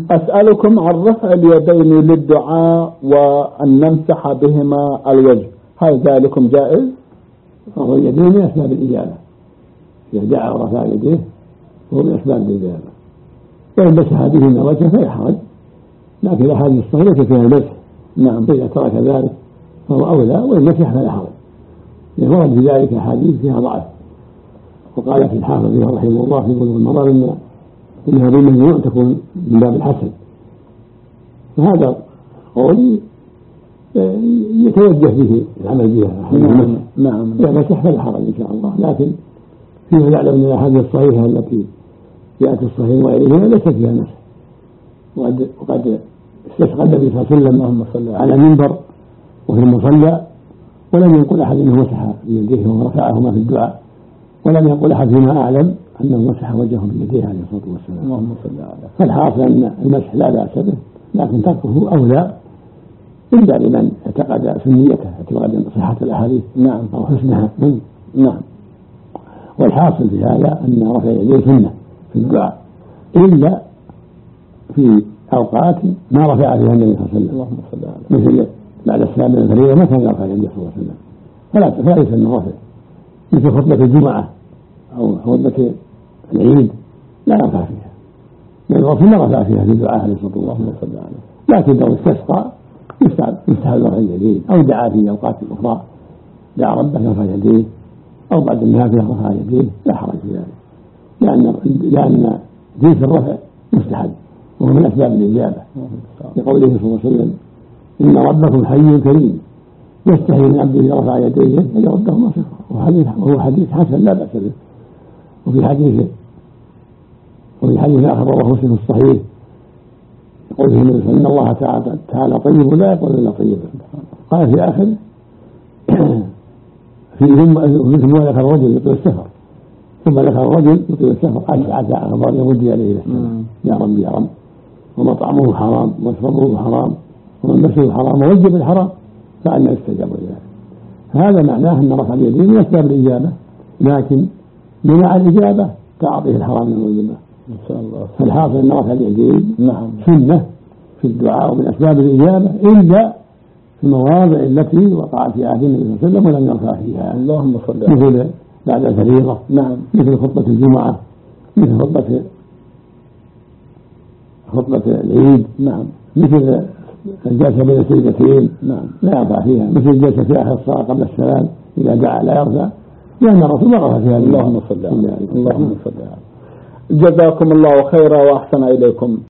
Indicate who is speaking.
Speaker 1: أسألكم عن رفع اليدين للدعاء وأن نمسح بهما الوجه، هل ذلكم جائز؟
Speaker 2: رفع اليدين من أسباب الإجابة، إذا دعا ورفع يديه هو من أسباب الإجابة، وإن مسح بهما الوجه فلا حرج، لكن الأحاديث الصحيحة فيها المسح،
Speaker 1: نعم،
Speaker 2: فإذا ترك ذلك فهو أولى، وإن مسح فلا حرج، ورد في ذلك أحاديث فيها ضعف. وقال في الحافظ رحمه الله في بلوغ المرام إنها بالمجموع تكون من باب الحسن، فهذا قول يتوجه به العمل بها.
Speaker 1: نعم،
Speaker 2: إذا مسح فلا حرج إن شاء الله، لكن فيما نعلم من الأحاديث الصحيحة التي جاءت الصحيح وغيرها ليست فيها مسح، وقد استسقى النبي صلى الله عليه وسلم على المنبر وفي المصلى، ولم يقل أحد أنه مسح بيديه ورفعهما في الدعاء، ولم يقل أحد فيما أعلم أنه مسح وجهه بيديه عليه الصلاة والسلام.
Speaker 1: اللهم صل على.
Speaker 2: فالحاصل أن المسح لا بأس به، لكن تركه أولى إلا لمن اعتقد سنيته، اعتقد صحة الأحاديث
Speaker 1: نعم
Speaker 2: أو حسنها.
Speaker 1: نعم.
Speaker 2: والحاصل في هذا أن رفع يديه سنة في الدعاء، إلا في أوقات ما رفع فيها النبي صلى الله عليه وسلم،
Speaker 1: اللهم صل على.
Speaker 2: مثل بعد السلام من الفريضة ما كان يرفع يديه صلى الله عليه وسلم، فلا ليس أنه رفع، مثل خطبة الجمعة أو خطبة العيد لا يرفع فيها، لأن الرسول ما رفع فيها في الدعاء عليه الصلاة والسلام، لكن لو استسقى يستحب رفع اليدين، أو دعا في أوقات أخرى دعا ربه يرفع يديه، أو بعد النافلة رفع يديه لا حرج في ذلك، لأن جنس الرفع مستحب وهو من أسباب الإجابة، لقوله صلى الله عليه وسلم إن ربكم حي كريم يستحي من عبده إذا رفع يديه أن يردهما صفرا، وهو حديث حسن لا بأس به. وفي حديث آخر رواه مسلم الصحيح يقول إن الله تعالى طيب لا يقبل إلا طيبا، قال في آخر ثم ذكر الرجل يطيل السفر، ثم ذكر الرجل يطيل السفر عسى أخبار يرد إليه يا رب يا رب، ومطعمه حرام ومشربه حرام وملبسه حرام ووجب الحرام، فأنا يستجاب لذلك. هذا معناه أن رفع اليدين من أسباب الإجابة، لكن منع الإجابة تعاطيه الحرام من الواجبات إن شاء الله. فالحاصل أن رفع اليدين سنة في الدعاء ومن أسباب الإجابة، إلا في المواضع التي وقعت في عهد النبي صلى الله عليه وسلم ولم يرفع فيها،
Speaker 1: اللهم صل على.
Speaker 2: مثل بعد الفريضة، مثل خطبة الجمعة، مثل خطبة العيد، مثل الجلسة بين السجدتين لا يرفع فيها، مثل الجلسة في آخر الصلاة قبل السلام إذا دعا لا يرفع، لأن الرسول ما رفع فيها.
Speaker 1: اللهم صل على. جزاكم الله خيرا وأحسن إليكم.